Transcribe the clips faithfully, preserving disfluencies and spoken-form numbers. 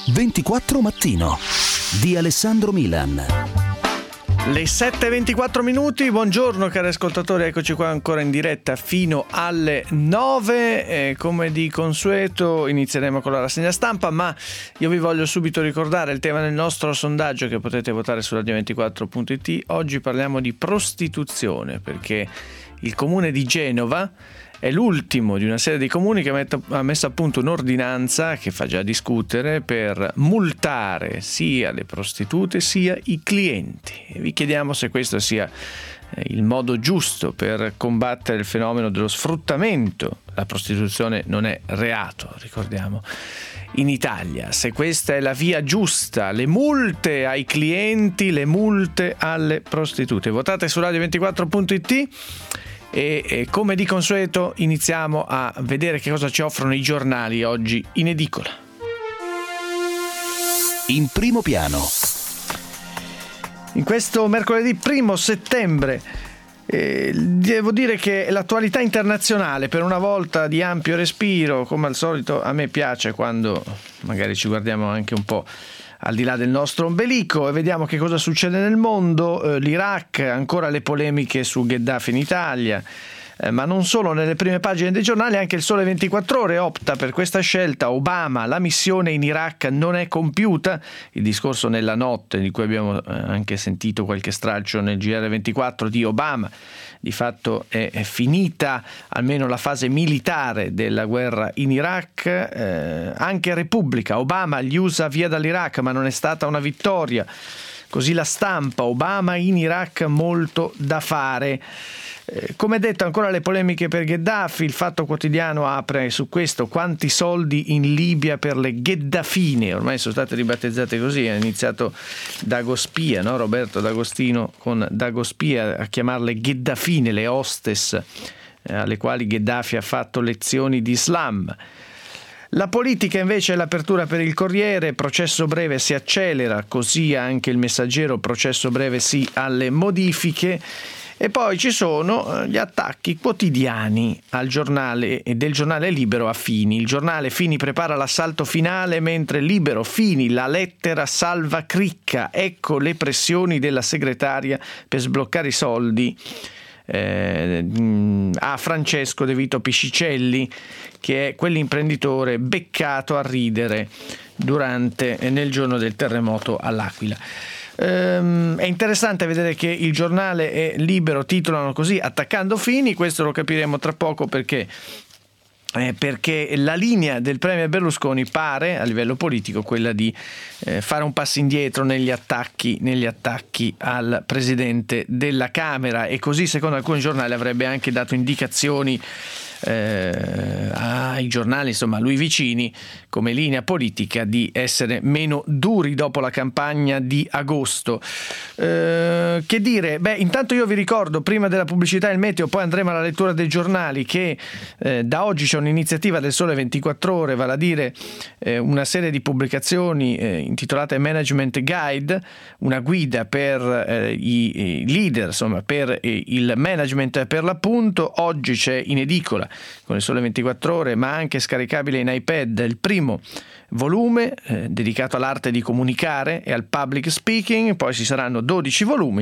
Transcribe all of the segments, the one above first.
ventiquattro Mattino di Alessandro Milan. Le sette e ventiquattro minuti, buongiorno cari ascoltatori, eccoci qua ancora in diretta fino alle nove. E come di consueto inizieremo con la rassegna stampa, ma io vi voglio subito ricordare il tema del nostro sondaggio che potete votare su radio ventiquattro punto it. Oggi parliamo di prostituzione, perché il comune di Genova è l'ultimo di una serie di comuni che ha messo a punto un'ordinanza che fa già discutere per multare sia le prostitute sia i clienti. E vi chiediamo se questo sia il modo giusto per combattere il fenomeno dello sfruttamento. La prostituzione non è reato, ricordiamo, in Italia. Se questa è la via giusta, le multe ai clienti, le multe alle prostitute. Votate su radio ventiquattro punto it. E, e come di consueto iniziamo a vedere che cosa ci offrono i giornali oggi in edicola. In primo piano. In questo mercoledì primo settembre eh, devo dire che l'attualità internazionale, per una volta di ampio respiro, come al solito a me piace quando magari ci guardiamo anche un po' al di là del nostro ombelico e vediamo che cosa succede nel mondo. eh, L'Iraq, ancora le polemiche su Gheddafi in Italia, eh, ma non solo. Nelle prime pagine dei giornali anche il Sole ventiquattro Ore opta per questa scelta. Obama, la missione in Iraq non è compiuta, il discorso nella notte di cui abbiamo anche sentito qualche stralcio nel G R ventiquattro di Obama. Di fatto è, è finita almeno la fase militare della guerra in Iraq. Eh, anche Repubblica, Obama, gli U S A via dall'Iraq, ma non è stata una vittoria. Così La Stampa, Obama in Iraq, molto da fare. Eh, come detto, ancora le polemiche per Gheddafi. Il Fatto Quotidiano apre su questo: quanti soldi in Libia per le Gheddafine, ormai sono state ribattezzate così, è iniziato Dagospia, no? Roberto D'Agostino con Dagospia a chiamarle Gheddafine, le hostess eh, alle quali Gheddafi ha fatto lezioni di Islam. La politica invece è l'apertura per il Corriere: processo breve si accelera, così anche il Messaggero, processo breve sì alle modifiche. E poi ci sono gli attacchi quotidiani al giornale e del giornale Libero a Fini. Il giornale: Fini prepara l'assalto finale, mentre Libero: Fini, la lettera salva Cricca, ecco le pressioni della segretaria per sbloccare i soldi eh, a Francesco De Vito Piscicelli, che è quell'imprenditore beccato a ridere durante nel giorno del terremoto all'Aquila. Ehm, è interessante vedere che il giornale e Libero titolano così: attaccando Fini. Questo lo capiremo tra poco perché eh, perché la linea del premier Berlusconi pare a livello politico quella di eh, fare un passo indietro negli attacchi negli attacchi al presidente della Camera, e così secondo alcuni giornali avrebbe anche dato indicazioni Eh, ai giornali, insomma a lui vicini, come linea politica di essere meno duri dopo la campagna di agosto. Eh, che dire? Beh, intanto io vi ricordo, prima della pubblicità e il meteo, poi andremo alla lettura dei giornali, che eh, da oggi c'è un'iniziativa del Sole ventiquattro Ore, vale a dire eh, una serie di pubblicazioni eh, intitolate Management Guide, una guida per eh, i, i leader, insomma per eh, il management per l'appunto. Oggi c'è in edicola con il Sole ventiquattro Ore, ma anche scaricabile in iPad, il primo volume eh, dedicato all'arte di comunicare e al public speaking. Poi ci saranno dodici volumi.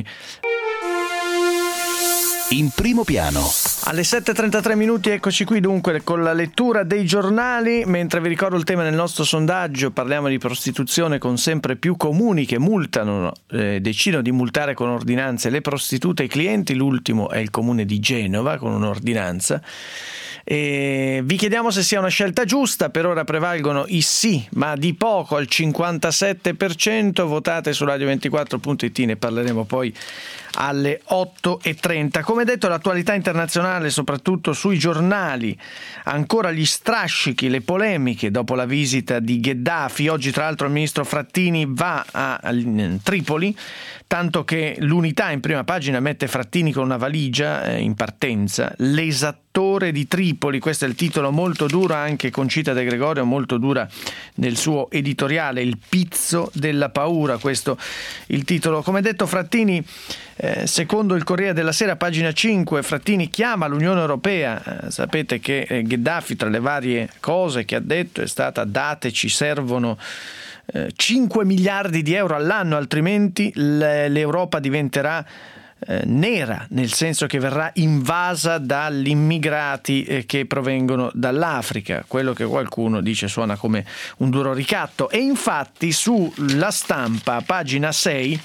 In primo piano. Alle sette e trentatré minuti, eccoci qui dunque con la lettura dei giornali. Mentre vi ricordo il tema del nostro sondaggio, parliamo di prostituzione, con sempre più comuni che multano, eh, decidono di multare con ordinanze le prostitute e i clienti. L'ultimo è il comune di Genova con un'ordinanza. E vi chiediamo se sia una scelta giusta. Per ora prevalgono i sì, ma di poco, al cinquantasette per cento. Votate su radio ventiquattro punto it, ne parleremo poi alle otto e trenta. Come detto, l'attualità internazionale, soprattutto sui giornali, ancora gli strascichi, le polemiche dopo la visita di Gheddafi. Oggi tra l'altro il ministro Frattini va a, a Tripoli, tanto che l'Unità in prima pagina mette Frattini con una valigia eh, in partenza. L'esattore di Tripoli, questo è il titolo molto duro, anche Concita De Gregorio molto dura nel suo editoriale, il pizzo della paura, questo il titolo. Come detto, Frattini, eh, secondo il Corriere della Sera, pagina cinque, Frattini chiama l'Unione Europea. Eh, sapete che eh, Gheddafi, tra le varie cose che ha detto, è stata: dateci, servono eh, cinque miliardi di euro all'anno, altrimenti l'Europa diventerà eh, nera, nel senso che verrà invasa dagli immigrati eh, che provengono dall'Africa. Quello che qualcuno dice suona come un duro ricatto. E infatti sulla Stampa, pagina sei,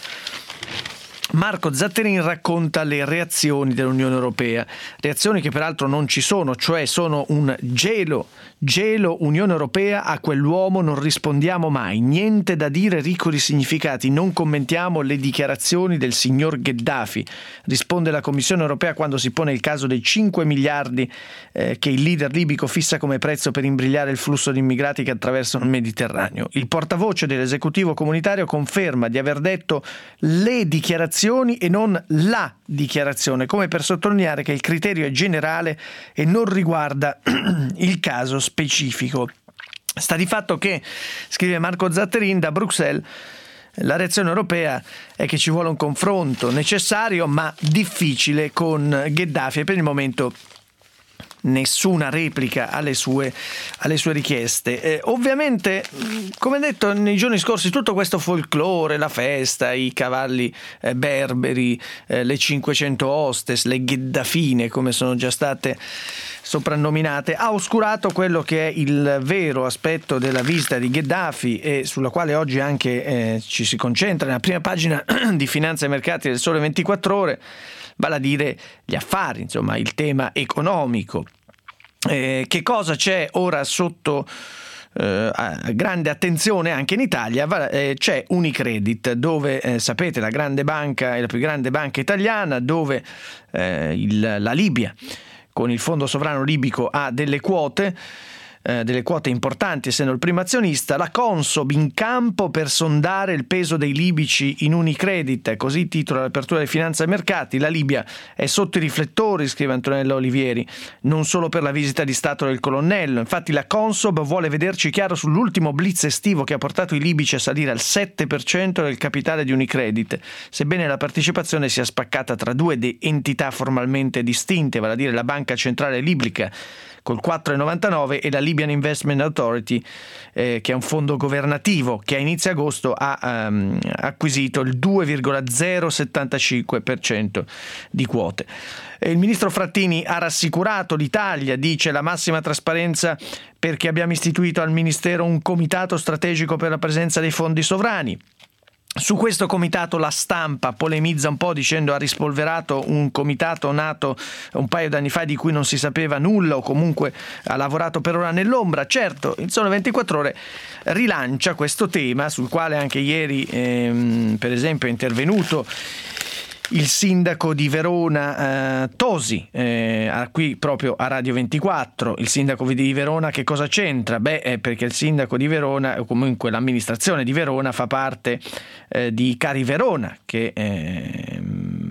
Marco Zatterin racconta le reazioni dell'Unione Europea, reazioni che peraltro non ci sono, cioè sono un gelo, gelo Unione Europea, a quell'uomo non rispondiamo mai, niente da dire ricco di significati, non commentiamo le dichiarazioni del signor Gheddafi, risponde la Commissione Europea quando si pone il caso dei cinque miliardi eh, che il leader libico fissa come prezzo per imbrigliare il flusso di immigrati che attraversano il Mediterraneo. Il portavoce dell'esecutivo comunitario conferma di aver detto le dichiarazioni e non la dichiarazione, come per sottolineare che il criterio è generale e non riguarda il caso specifico. Sta di fatto che, scrive Marco Zatterin, da Bruxelles la reazione europea è che ci vuole un confronto necessario ma difficile con Gheddafi e per il momento nessuna replica alle sue, alle sue richieste. Eh, ovviamente, come detto nei giorni scorsi, tutto questo folklore, la festa, i cavalli eh, berberi, eh, le cinquecento hostess, le gheddafine come sono già state soprannominate, ha oscurato quello che è il vero aspetto della visita di Gheddafi e sulla quale oggi anche eh, ci si concentra nella prima pagina di Finanza e Mercati del Sole ventiquattro Ore, vale a dire gli affari, insomma il tema economico. Eh, che cosa c'è ora sotto eh, grande attenzione anche in Italia? Eh, c'è Unicredit, dove eh, sapete la grande banca è la più grande banca italiana, dove eh, il, la Libia con il fondo sovrano libico ha delle quote Eh, delle quote importanti essendo il primo azionista. La Consob in campo per sondare il peso dei libici in Unicredit, così titola l'apertura di Finanza e Mercati. La Libia è sotto i riflettori, scrive Antonella Olivieri, non solo per la visita di Stato del colonnello. Infatti la Consob vuole vederci chiaro sull'ultimo blitz estivo che ha portato i libici a salire al sette per cento del capitale di Unicredit, sebbene la partecipazione sia spaccata tra due de- entità formalmente distinte, vale a dire la Banca Centrale Libica col quattro virgola novantanove e la Libyan Investment Authority, eh, che è un fondo governativo che a inizio agosto ha um, acquisito il due virgola zero settantacinque per cento di quote. E il ministro Frattini ha rassicurato l'Italia, dice la massima trasparenza perché abbiamo istituito al Ministero un comitato strategico per la presenza dei fondi sovrani. Su questo comitato la Stampa polemizza un po' dicendo ha rispolverato un comitato nato un paio d'anni fa di cui non si sapeva nulla o comunque ha lavorato per ora nell'ombra. Certo, il Sole ventiquattro Ore rilancia questo tema sul quale anche ieri ehm, per esempio è intervenuto il sindaco di Verona eh, Tosi, eh, qui proprio a Radio ventiquattro. Il sindaco di Verona che cosa c'entra? Beh, è perché il sindaco di Verona, o comunque l'amministrazione di Verona, fa parte eh, di Cari Verona, che eh,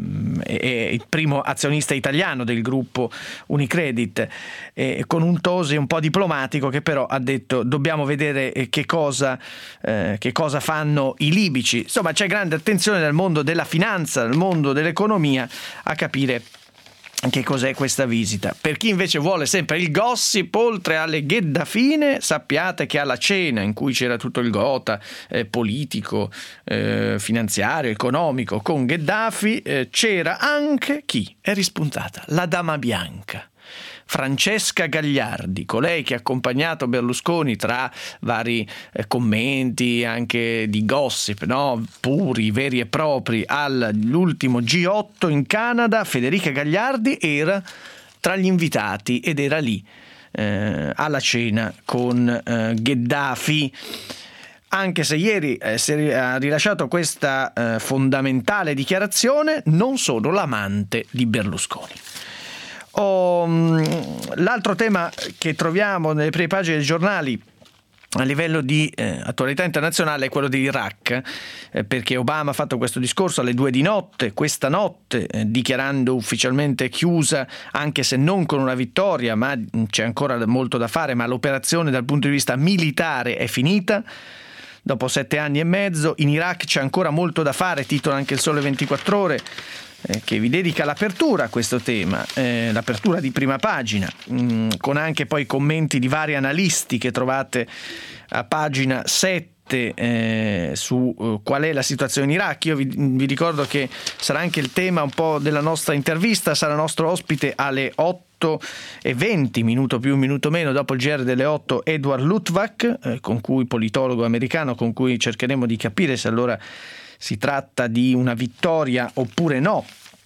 è il primo azionista italiano del gruppo Unicredit, eh, con un Tosi un po' diplomatico che però ha detto dobbiamo vedere che cosa, eh, che cosa fanno i libici. Insomma, c'è grande attenzione nel mondo della finanza, nel mondo dell'economia a capire che cos'è questa visita. Per chi invece vuole sempre il gossip, oltre alle gheddafine, sappiate che alla cena in cui c'era tutto il gota eh, politico, eh, finanziario, economico con Gheddafi, eh, c'era anche chi è rispuntata? La dama bianca. Francesca Gagliardi, colei che ha accompagnato Berlusconi tra vari eh, commenti anche di gossip, no? Puri, veri e propri, all'ultimo G otto in Canada. Federica Gagliardi era tra gli invitati ed era lì eh, alla cena con eh, Gheddafi. Anche se ieri eh, si è rilasciato questa eh, fondamentale dichiarazione, non sono l'amante di Berlusconi. Oh, l'altro tema che troviamo nelle prime pagine dei giornali a livello di eh, attualità internazionale è quello dell'Iraq, eh, perché Obama ha fatto questo discorso alle due di notte, questa notte, eh, dichiarando ufficialmente chiusa, anche se non con una vittoria, ma c'è ancora molto da fare, ma l'operazione dal punto di vista militare è finita. Dopo sette anni e mezzo in Iraq c'è ancora molto da fare, titola anche il Sole ventiquattro Ore, eh, che vi dedica l'apertura a questo tema, eh, l'apertura di prima pagina, mh, con anche poi commenti di vari analisti che trovate a pagina sette riflette eh, su uh, qual è la situazione in Iraq. Io vi, vi ricordo che sarà anche il tema un po' della nostra intervista, sarà nostro ospite alle otto e venti, minuto più minuto meno dopo il G R delle otto, Edward Luttwak, eh, con cui politologo americano, con cui cercheremo di capire se allora si tratta di una vittoria oppure no.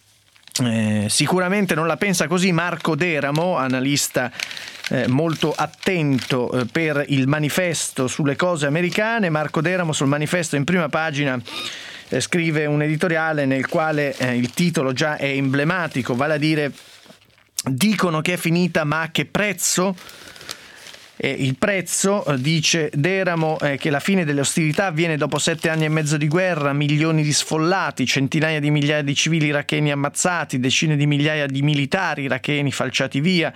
Eh, sicuramente non la pensa così Marco Deramo, analista eh, molto attento eh, per il Manifesto sulle cose americane. Marco Deramo sul Manifesto in prima pagina eh, scrive un editoriale nel quale eh, il titolo già è emblematico, vale a dire: dicono che è finita, ma a che prezzo? E il prezzo, dice Deramo, è che la fine delle ostilità avviene dopo sette anni e mezzo di guerra, milioni di sfollati, centinaia di migliaia di civili iracheni ammazzati, decine di migliaia di militari iracheni falciati via,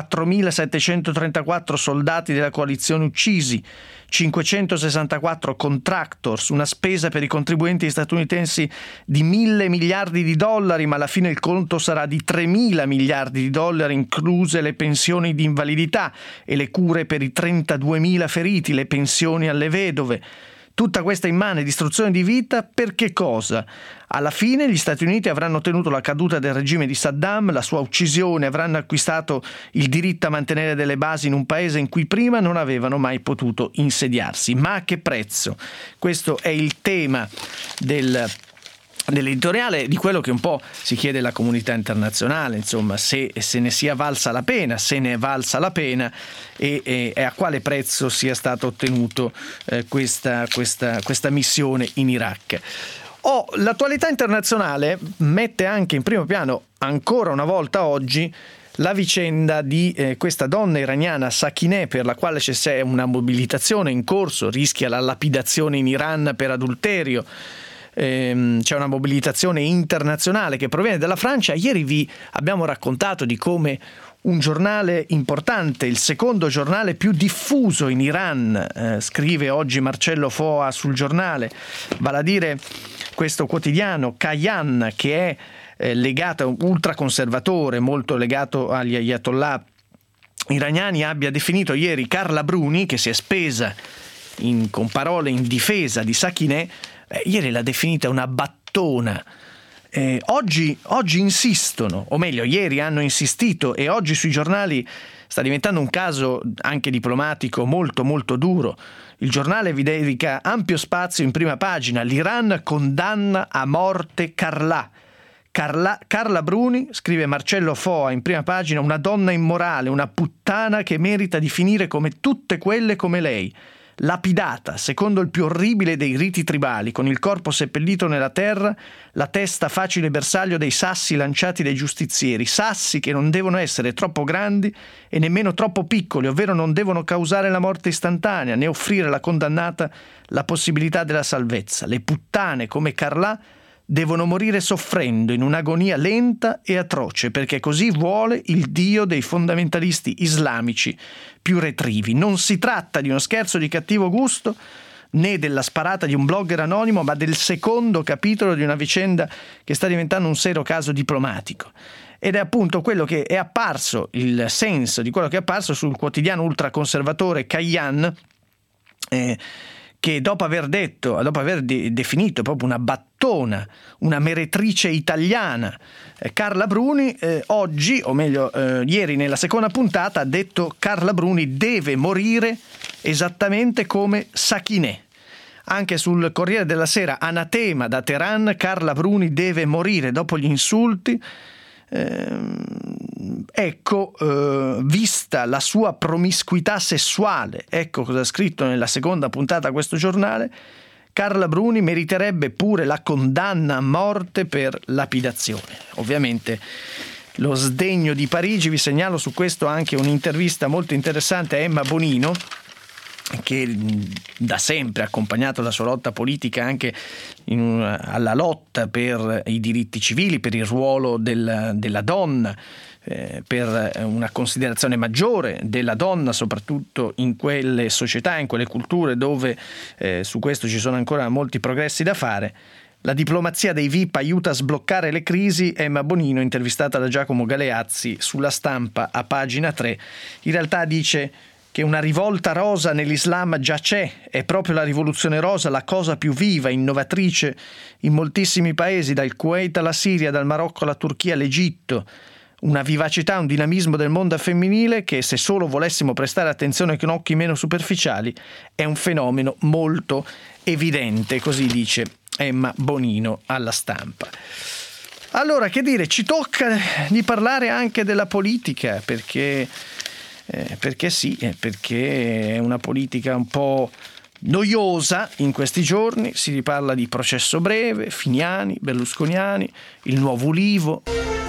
quattromilasettecentotrentaquattro soldati della coalizione uccisi, cinquecentosessantaquattro contractors, una spesa per i contribuenti statunitensi di mille miliardi di dollari, ma alla fine il conto sarà di tremila miliardi di dollari, incluse le pensioni di invalidità e le cure per i trentaduemila feriti, le pensioni alle vedove. Tutta questa immane distruzione di vita per che cosa? Alla fine gli Stati Uniti avranno ottenuto la caduta del regime di Saddam, la sua uccisione, avranno acquistato il diritto a mantenere delle basi in un paese in cui prima non avevano mai potuto insediarsi. Ma a che prezzo? Questo è il tema del dell'editoriale, di quello che un po' si chiede la comunità internazionale, insomma, se, se ne sia valsa la pena, se ne è valsa la pena e, e, e a quale prezzo sia stata ottenuto eh, questa, questa, questa missione in Iraq. Oh, l'attualità internazionale mette anche in primo piano, ancora una volta oggi, la vicenda di eh, questa donna iraniana Sakineh, per la quale c'è una mobilitazione in corso, rischia la lapidazione in Iran per adulterio. C'è una mobilitazione internazionale che proviene dalla Francia. Ieri vi abbiamo raccontato di come un giornale importante, il secondo giornale più diffuso in Iran, eh, scrive oggi Marcello Foa sul giornale, vale a dire questo quotidiano Kayan, che è eh, legato, ultraconservatore, molto legato agli ayatollah iraniani, abbia definito ieri Carla Bruni, che si è spesa in, con parole in difesa di Sakineh. Eh, ieri l'ha definita una battona. Eh, oggi, oggi insistono, o meglio, ieri hanno insistito e oggi sui giornali sta diventando un caso anche diplomatico molto molto duro. Il giornale vi dedica ampio spazio in prima pagina. L'Iran condanna a morte Carla. Carla, Carla Bruni, scrive Marcello Foa in prima pagina, una donna immorale, una puttana che merita di finire come tutte quelle come lei. Lapidata, secondo il più orribile dei riti tribali, con il corpo seppellito nella terra, la testa facile bersaglio dei sassi lanciati dai giustizieri, sassi che non devono essere troppo grandi e nemmeno troppo piccoli, ovvero non devono causare la morte istantanea, né offrire alla condannata la possibilità della salvezza. Le puttane come Carla devono morire soffrendo in un'agonia lenta e atroce, perché così vuole il Dio dei fondamentalisti islamici più retrivi. Non si tratta di uno scherzo di cattivo gusto, né della sparata di un blogger anonimo, ma del secondo capitolo di una vicenda che sta diventando un serio caso diplomatico. Ed è appunto quello che è apparso, il senso di quello che è apparso sul quotidiano ultraconservatore Kayan, eh, che dopo aver detto, dopo aver de- definito proprio una battona, una meretrice italiana, eh, Carla Bruni, eh, oggi, o meglio eh, ieri nella seconda puntata, ha detto Carla Bruni deve morire esattamente come Sakineh. Anche sul Corriere della Sera, anatema da Teheran, Carla Bruni deve morire dopo gli insulti. Eh, ecco, eh, vista la sua promiscuità sessuale, ecco cosa ha scritto nella seconda puntata questo giornale, Carla Bruni meriterebbe pure la condanna a morte per lapidazione. Ovviamente lo sdegno di Parigi. Vi segnalo su questo anche un'intervista molto interessante a Emma Bonino, che da sempre ha accompagnato la sua lotta politica anche in una, alla lotta per i diritti civili, per il ruolo del, della donna, eh, per una considerazione maggiore della donna, soprattutto in quelle società, in quelle culture dove eh, su questo ci sono ancora molti progressi da fare. La diplomazia dei V I P aiuta a sbloccare le crisi. Emma Bonino, intervistata da Giacomo Galeazzi sulla Stampa a pagina tre, in realtà dice che una rivolta rosa nell'Islam già c'è, è proprio la rivoluzione rosa la cosa più viva, innovatrice in moltissimi paesi, dal Kuwait alla Siria, dal Marocco alla Turchia all'Egitto. Una vivacità, un dinamismo del mondo femminile che, se solo volessimo prestare attenzione con occhi meno superficiali, è un fenomeno molto evidente, così dice Emma Bonino alla Stampa. Allora, che dire, ci tocca di parlare anche della politica, perché, eh, perché sì, perché è una politica un po' noiosa in questi giorni. Si riparla di processo breve, finiani, berlusconiani, il nuovo Ulivo.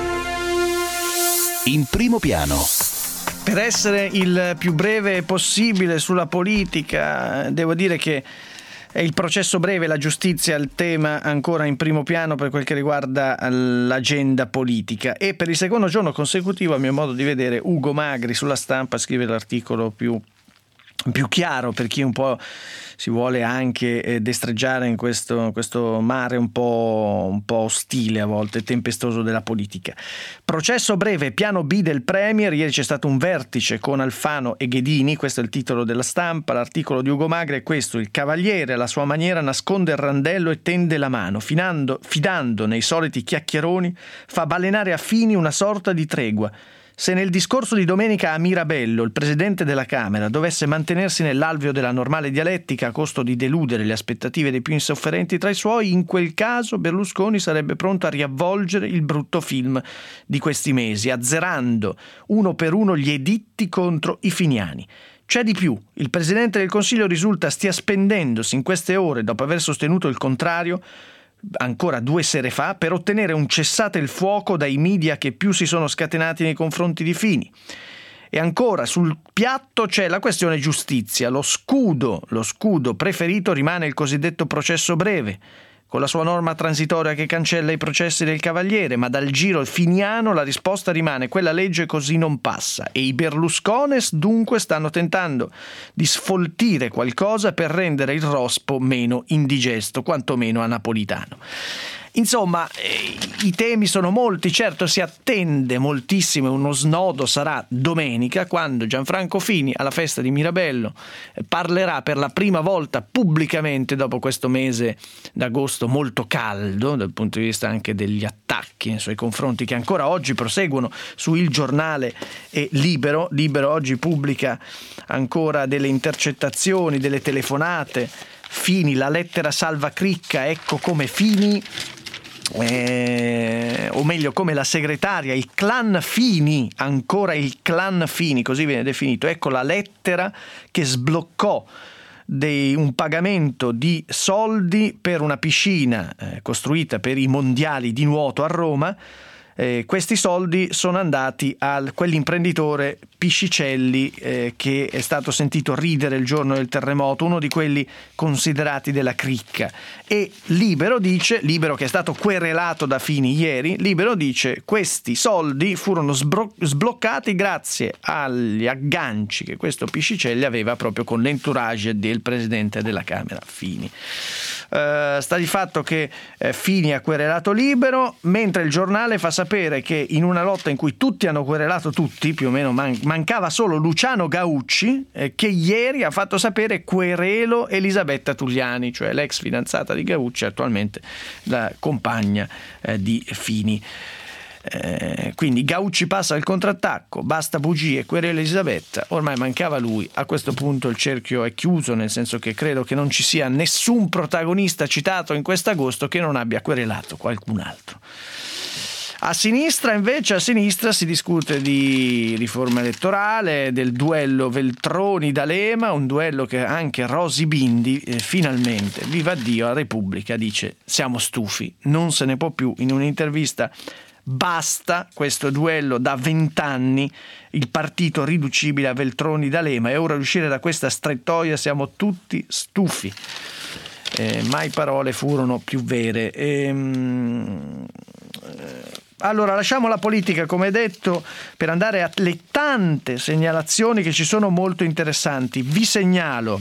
In primo piano. Per essere il più breve possibile sulla politica, devo dire che è il processo breve, la giustizia, il tema ancora in primo piano per quel che riguarda l'agenda politica. E per il secondo giorno consecutivo, a mio modo di vedere, Ugo Magri sulla Stampa scrive l'articolo più, più chiaro per chi un po' si vuole anche eh, destreggiare in questo, questo mare un po', un po' ostile, a volte tempestoso della politica. Processo breve, piano B del Premier. Ieri c'è stato un vertice con Alfano e Ghedini, questo è il titolo della Stampa. L'articolo di Ugo Magri è questo: il cavaliere alla sua maniera nasconde il randello e tende la mano, fidando, fidando nei soliti chiacchieroni, fa balenare a Fini una sorta di tregua. Se nel discorso di domenica a Mirabello il presidente della Camera dovesse mantenersi nell'alveo della normale dialettica a costo di deludere le aspettative dei più insofferenti tra i suoi, in quel caso Berlusconi sarebbe pronto a riavvolgere il brutto film di questi mesi, azzerando uno per uno gli editti contro i finiani. C'è di più, il Presidente del Consiglio risulta stia spendendosi in queste ore, dopo aver sostenuto il contrario, ancora due sere fa, per ottenere un cessate il fuoco dai media che più si sono scatenati nei confronti di Fini. E ancora sul piatto c'è la questione giustizia. Lo scudo, lo scudo preferito rimane il cosiddetto processo breve, con la sua norma transitoria che cancella i processi del Cavaliere, ma dal giro finiano la risposta rimane: quella legge così non passa. E i Berluscones dunque stanno tentando di sfoltire qualcosa per rendere il rospo meno indigesto, quantomeno a napolitano. Insomma, eh, i temi sono molti. Certo, si attende moltissimo, uno snodo sarà domenica, quando Gianfranco Fini alla festa di Mirabello eh, parlerà per la prima volta pubblicamente dopo questo mese d'agosto molto caldo dal punto di vista anche degli attacchi nei suoi confronti, che ancora oggi proseguono su Il Giornale e Libero. Libero oggi pubblica ancora delle intercettazioni, delle telefonate. Fini, la lettera salva Cricca, ecco come Fini, eh, o meglio come la segretaria, il clan Fini, ancora il clan Fini, così viene definito, ecco la lettera che sbloccò dei, un pagamento di soldi per una piscina eh, costruita per i mondiali di nuoto a Roma. Eh, questi soldi sono andati a quell'imprenditore Piscicelli eh, che è stato sentito ridere il giorno del terremoto, uno di quelli considerati della cricca. E Libero dice, Libero che è stato querelato da Fini ieri, Libero dice: questi soldi furono sbro- sbloccati grazie agli agganci che questo Piscicelli aveva proprio con l'entourage del presidente della Camera Fini. Uh, sta di fatto che eh, Fini ha querelato Libero, mentre il Giornale fa sapere che in una lotta in cui tutti hanno querelato tutti, più o meno man- mancava solo Luciano Gaucci, eh, che ieri ha fatto sapere querelo Elisabetta Tugliani, cioè l'ex fidanzata di Gaucci, attualmente la compagna eh, di Fini. Eh, quindi Gaucci passa al contrattacco, basta bugie, querela Elisabetta, ormai mancava lui. A questo punto il cerchio è chiuso, nel senso che credo che non ci sia nessun protagonista citato in quest'agosto che non abbia querelato qualcun altro. A sinistra invece, a sinistra si discute di riforma elettorale, del duello Veltroni-D'Alema, un duello che anche Rosy Bindi eh, finalmente, viva Dio, a Repubblica dice: siamo stufi, non se ne può più. In un'intervista: basta questo duello, da vent'anni il partito riducibile a Veltroni D'Alema, e ora uscire da questa strettoia siamo tutti stufi. Eh, mai parole furono più vere. Ehm, eh, allora lasciamo la politica, come detto, per andare alle tante segnalazioni che ci sono molto interessanti. Vi segnalo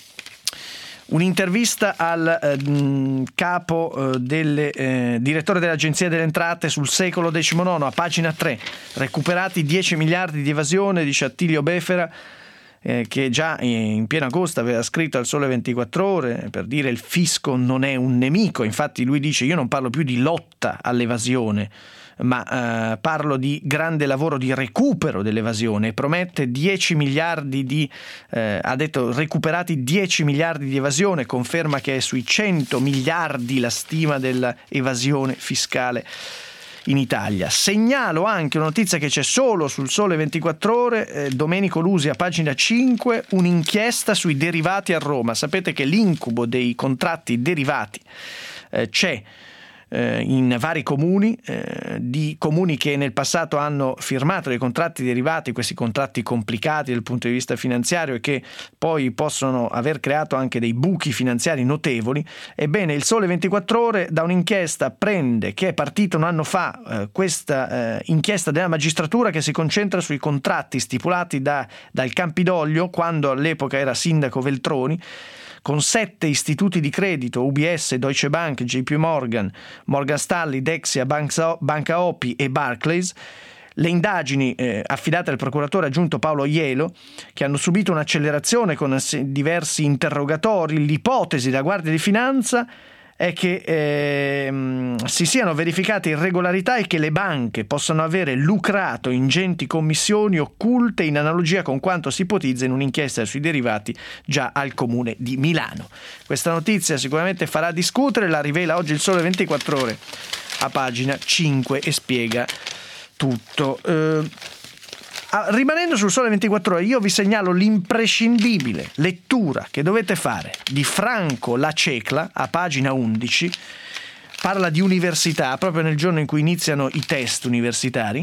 un'intervista al eh, capo eh, del eh, direttore dell'Agenzia delle Entrate sul Secolo diciannove, a pagina tre, recuperati dieci miliardi di evasione, dice Attilio Befera. eh, che già in pieno agosto aveva scritto al Sole ventiquattro Ore per dire il fisco non è un nemico. Infatti lui dice: io non parlo più di lotta all'evasione, ma eh, parlo di grande lavoro di recupero dell'evasione, e promette dieci miliardi di eh, ha detto recuperati dieci miliardi di evasione, conferma che è sui cento miliardi la stima dell'evasione fiscale in Italia. Segnalo anche una notizia che c'è solo sul Sole ventiquattro Ore, eh, Domenico Lusi a pagina cinque, un'inchiesta sui derivati a Roma. Sapete che l'incubo dei contratti derivati eh, c'è in vari comuni, eh, di comuni che nel passato hanno firmato dei contratti derivati, questi contratti complicati dal punto di vista finanziario e che poi possono aver creato anche dei buchi finanziari notevoli. Ebbene, il Sole ventiquattro Ore da un'inchiesta prende, che è partita un anno fa, eh, questa eh, inchiesta della magistratura che si concentra sui contratti stipulati da, dal Campidoglio, quando all'epoca era sindaco Veltroni, con sette istituti di credito, U B S, Deutsche Bank, J P Morgan, Morgan Stanley, Dexia, Banca Opi e Barclays. Le indagini eh, affidate al procuratore aggiunto Paolo Ielo, che hanno subito un'accelerazione con diversi interrogatori. L'ipotesi della Guardia di Finanza è che eh, si siano verificate irregolarità e che le banche possano avere lucrato ingenti commissioni occulte, in analogia con quanto si ipotizza in un'inchiesta sui derivati già al Comune di Milano. Questa notizia sicuramente farà discutere, la rivela oggi il Sole ventiquattro Ore a pagina cinque e spiega tutto. Eh, Rimanendo sul Sole ventiquattro Ore, io vi segnalo l'imprescindibile lettura che dovete fare di Franco La Cecla a pagina undici. Parla di università, proprio nel giorno in cui iniziano i test universitari.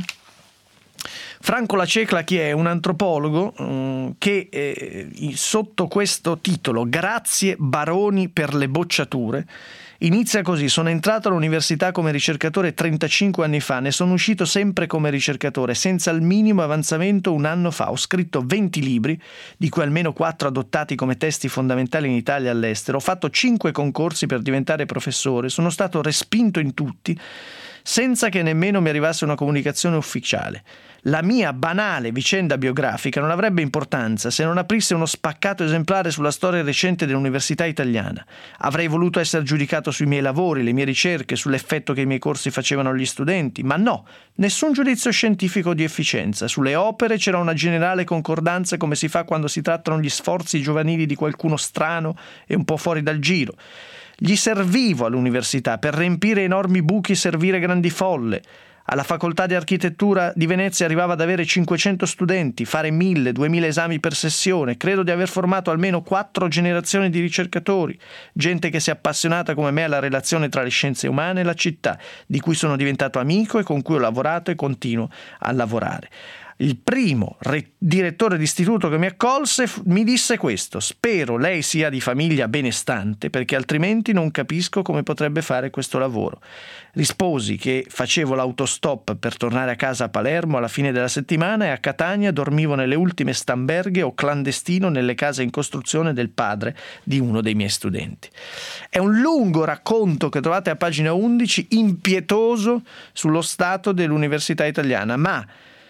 Franco La Cecla chi è? Un antropologo um, che eh, sotto questo titolo, Grazie baroni per le bocciature, inizia così: sono entrato all'università come ricercatore trentacinque anni fa, ne sono uscito sempre come ricercatore, senza il minimo avanzamento un anno fa. Ho scritto venti libri, di cui almeno quattro adottati come testi fondamentali in Italia e all'estero. Ho fatto cinque concorsi per diventare professore, sono stato respinto in tutti, senza che nemmeno mi arrivasse una comunicazione ufficiale. La mia banale vicenda biografica non avrebbe importanza se non aprisse uno spaccato esemplare sulla storia recente dell'università italiana. Avrei voluto essere giudicato sui miei lavori, le mie ricerche, sull'effetto che i miei corsi facevano agli studenti, ma no, nessun giudizio scientifico di efficienza. Sulle opere c'era una generale concordanza, come si fa quando si trattano gli sforzi giovanili di qualcuno strano e un po' fuori dal giro. Gli servivo all'università per riempire enormi buchi e servire grandi folle. Alla facoltà di architettura di Venezia arrivava ad avere cinquecento studenti, fare mille, duemila esami per sessione. Credo di aver formato almeno quattro generazioni di ricercatori, gente che si è appassionata come me alla relazione tra le scienze umane e la città, di cui sono diventato amico e con cui ho lavorato e continuo a lavorare. Il primo re- direttore d'istituto che mi accolse f- mi disse questo: spero lei sia di famiglia benestante, perché altrimenti non capisco come potrebbe fare questo lavoro. Risposi che facevo l'autostop per tornare a casa a Palermo alla fine della settimana e a Catania dormivo nelle ultime stamberghe o clandestino nelle case in costruzione del padre di uno dei miei studenti. È un lungo racconto che trovate a pagina undici, impietoso sullo stato dell'università italiana, ma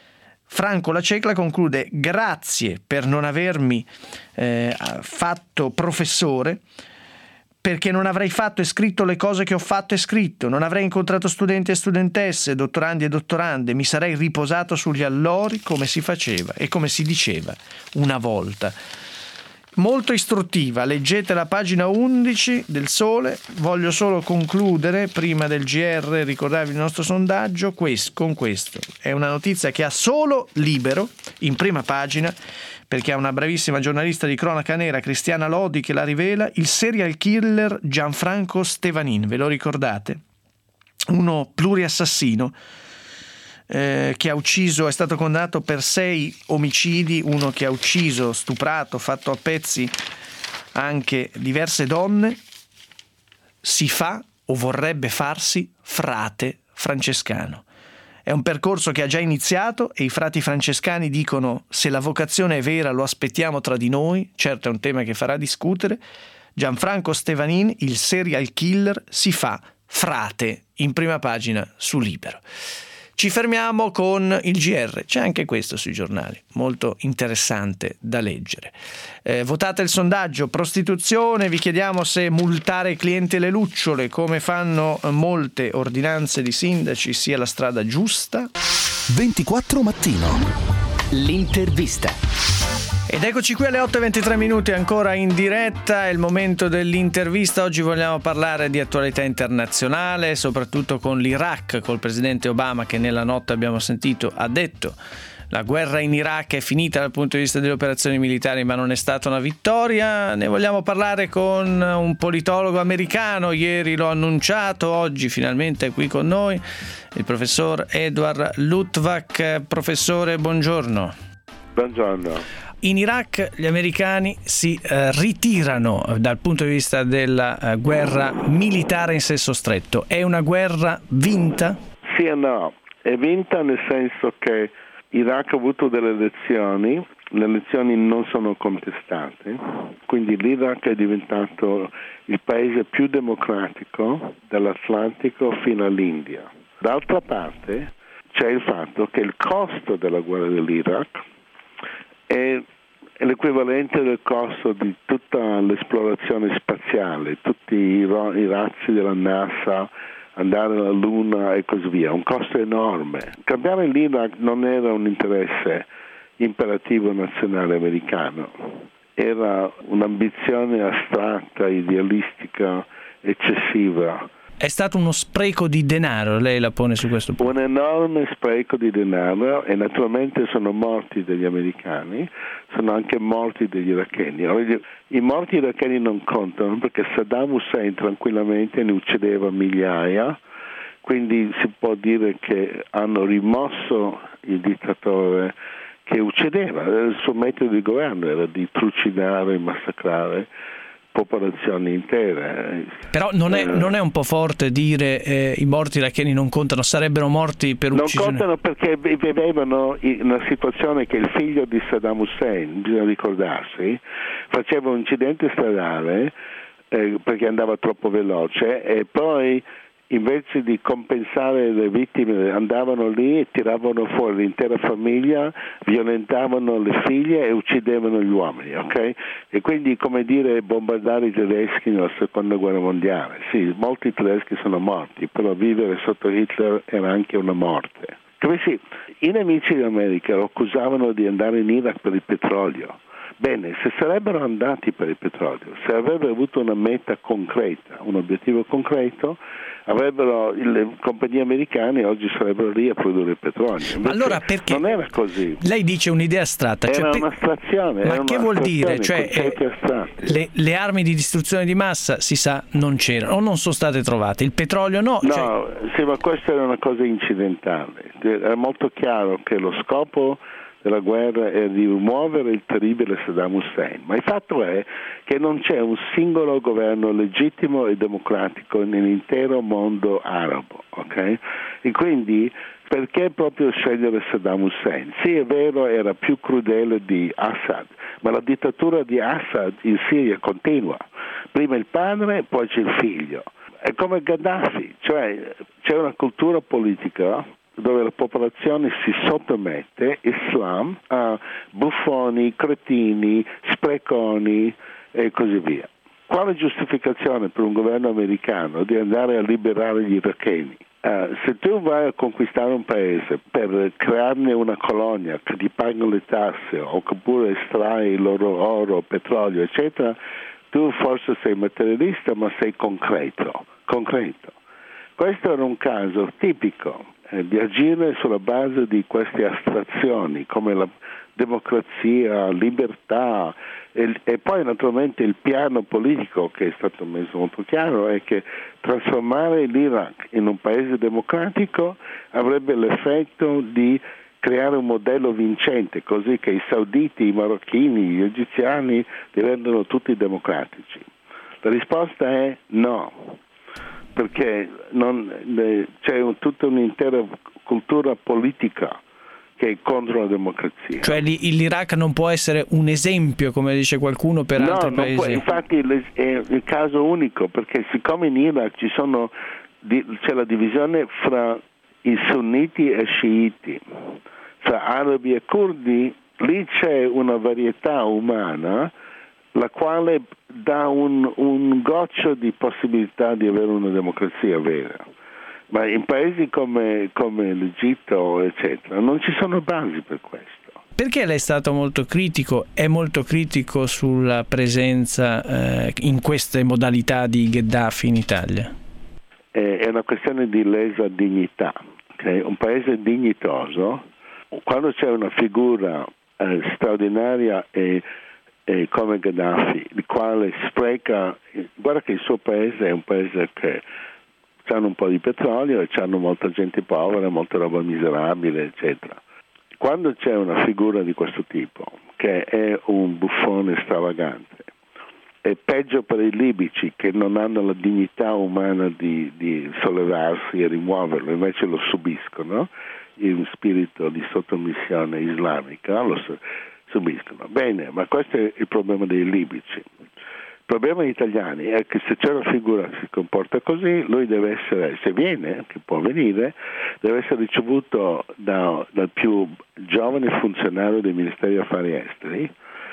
Franco La Cecla conclude: grazie per non avermi eh, fatto professore, perché non avrei fatto e scritto le cose che ho fatto e scritto, non avrei incontrato studenti e studentesse, dottorandi e dottorande, mi sarei riposato sugli allori come si faceva e come si diceva una volta. Molto istruttiva, leggete la pagina undici del Sole. Voglio solo concludere, prima del G R, ricordarvi il nostro sondaggio questo, con questo. È una notizia che ha solo Libero in prima pagina, perché ha una bravissima giornalista di cronaca nera, Cristiana Lodi, che la rivela: il serial killer Gianfranco Stevanin. Ve lo ricordate? Uno pluriassassino Eh, che ha ucciso, è stato condannato per sei omicidi, uno che ha ucciso, stuprato, fatto a pezzi anche diverse donne. Si fa o vorrebbe farsi frate francescano. È un percorso che ha già iniziato e i frati francescani dicono: se la vocazione è vera lo aspettiamo tra di noi. Certo, è un tema che farà discutere. Gianfranco Stevanin, il serial killer, si fa frate, in prima pagina su Libero. Ci fermiamo con il G R, c'è anche questo sui giornali, molto interessante da leggere. Eh, votate il sondaggio, prostituzione, vi chiediamo se multare i clienti e le lucciole, come fanno molte ordinanze di sindaci, sia la strada giusta. ventiquattro Mattino, l'intervista. Ed eccoci qui alle otto e ventitré minuti, ancora in diretta, è il momento dell'intervista. Oggi vogliamo parlare di attualità internazionale, soprattutto con l'Iraq, col presidente Obama che nella notte abbiamo sentito ha detto la guerra in Iraq è finita dal punto di vista delle operazioni militari, ma non è stata una vittoria. Ne vogliamo parlare con un politologo americano, ieri l'ho annunciato, oggi finalmente è qui con noi, il professor Edward Luttwak. Professore, buongiorno. Buongiorno. In Iraq gli americani si eh, ritirano dal punto di vista della eh, guerra militare in senso stretto. È una guerra vinta? Sì e no. È vinta nel senso che Iraq ha avuto delle elezioni, le elezioni non sono contestate, quindi l'Iraq è diventato il paese più democratico dall'Atlantico fino all'India. D'altra parte c'è il fatto che il costo della guerra dell'Iraq è l'equivalente del costo di tutta l'esplorazione spaziale, tutti i, ro- i razzi della NASA, andare alla Luna e così via, un costo enorme. Cambiare l'Iraq non era un interesse imperativo nazionale americano, era un'ambizione astratta, idealistica, eccessiva. È stato uno spreco di denaro, lei la pone su questo punto? Un enorme spreco di denaro, e naturalmente sono morti degli americani, sono anche morti degli iracheni. I morti iracheni non contano perché Saddam Hussein tranquillamente ne uccideva migliaia, quindi si può dire che hanno rimosso il dittatore che uccideva. Il suo metodo di governo era di trucidare e massacrare popolazioni intere. Però non è, eh, non è un po' forte dire eh, i morti iracheni non contano, sarebbero morti per uccisione? Non contano perché vivevano in una situazione che il figlio di Saddam Hussein, bisogna ricordarsi, faceva un incidente stradale eh, perché andava troppo veloce, e poi invece di compensare le vittime andavano lì e tiravano fuori l'intera famiglia, violentavano le figlie e uccidevano gli uomini, ok? E quindi, come dire, bombardare i tedeschi nella seconda guerra mondiale. Sì, molti tedeschi sono morti, però vivere sotto Hitler era anche una morte. Capisci? I nemici dell'America lo accusavano di andare in Iraq per il petrolio. Bene, se sarebbero andati per il petrolio, se avrebbero avuto una meta concreta, un obiettivo concreto, avrebbero le compagnie americane oggi sarebbero lì a produrre il petrolio. Ma allora perché? Non era così. Lei dice un'idea astratta. Era cioè, un'astrazione. Ma era che vuol dire? Cioè, eh, le, le armi di distruzione di massa, si sa, non c'erano o non sono state trovate. Il petrolio no. No, cioè... sì, ma questa era una cosa incidentale. Era molto chiaro che lo scopo della guerra è di rimuovere il terribile Saddam Hussein, ma il fatto è che non c'è un singolo governo legittimo e democratico nell'intero mondo arabo, ok? E quindi perché proprio scegliere Saddam Hussein? Sì, è vero, era più crudele di Assad, ma la dittatura di Assad in Siria continua. Prima il padre, poi c'è il figlio. È come Gheddafi, cioè c'è una cultura politica dove la popolazione si sottomette, Islam, a buffoni, cretini, spreconi e così via. Quale giustificazione per un governo americano di andare a liberare gli iracheni? Uh, se tu vai a conquistare un paese per crearne una colonia che ti pagano le tasse oppure estrai il loro oro, petrolio, eccetera, tu forse sei materialista ma sei concreto. concreto. Questo era un caso tipico eh, di agire sulla base di queste astrazioni come la democrazia, libertà e, e poi naturalmente il piano politico che è stato messo molto chiaro è che trasformare l'Iraq in un paese democratico avrebbe l'effetto di creare un modello vincente, così che i sauditi, i marocchini, gli egiziani diventano tutti democratici. La risposta è no, perché non, eh, c'è un, tutta un'intera cultura politica che è contro la democrazia. Cioè l'Iraq non può essere un esempio, come dice qualcuno, per no, altri non paesi? Può, infatti è il caso unico, perché siccome in Iraq ci sono, c'è la divisione fra i sunniti e sciiti, fra arabi e curdi, lì c'è una varietà umana la quale dà un, un goccio di possibilità di avere una democrazia vera. Ma in paesi come, come l'Egitto, eccetera, non ci sono basi per questo. Perché lei è stato molto critico, è molto critico sulla presenza eh, in queste modalità di Gheddafi in Italia? È una questione di lesa dignità. Okay? Un paese dignitoso, quando c'è una figura eh, straordinaria e, e come Gheddafi, il quale spreca, guarda che il suo paese è un paese che hanno un po' di petrolio e hanno molta gente povera, molta roba miserabile, eccetera. Quando c'è una figura di questo tipo, che è un buffone stravagante, è peggio per i libici che non hanno la dignità umana di, di sollevarsi e rimuoverlo, invece lo subiscono, in spirito di sottomissione islamica, lo subiscono. Bene, ma questo è il problema dei libici. Il problema degli italiani è che se c'è una figura che si comporta così, lui deve essere, se viene, che può venire, deve essere ricevuto da, dal più giovane funzionario dei Ministeri Affari Esteri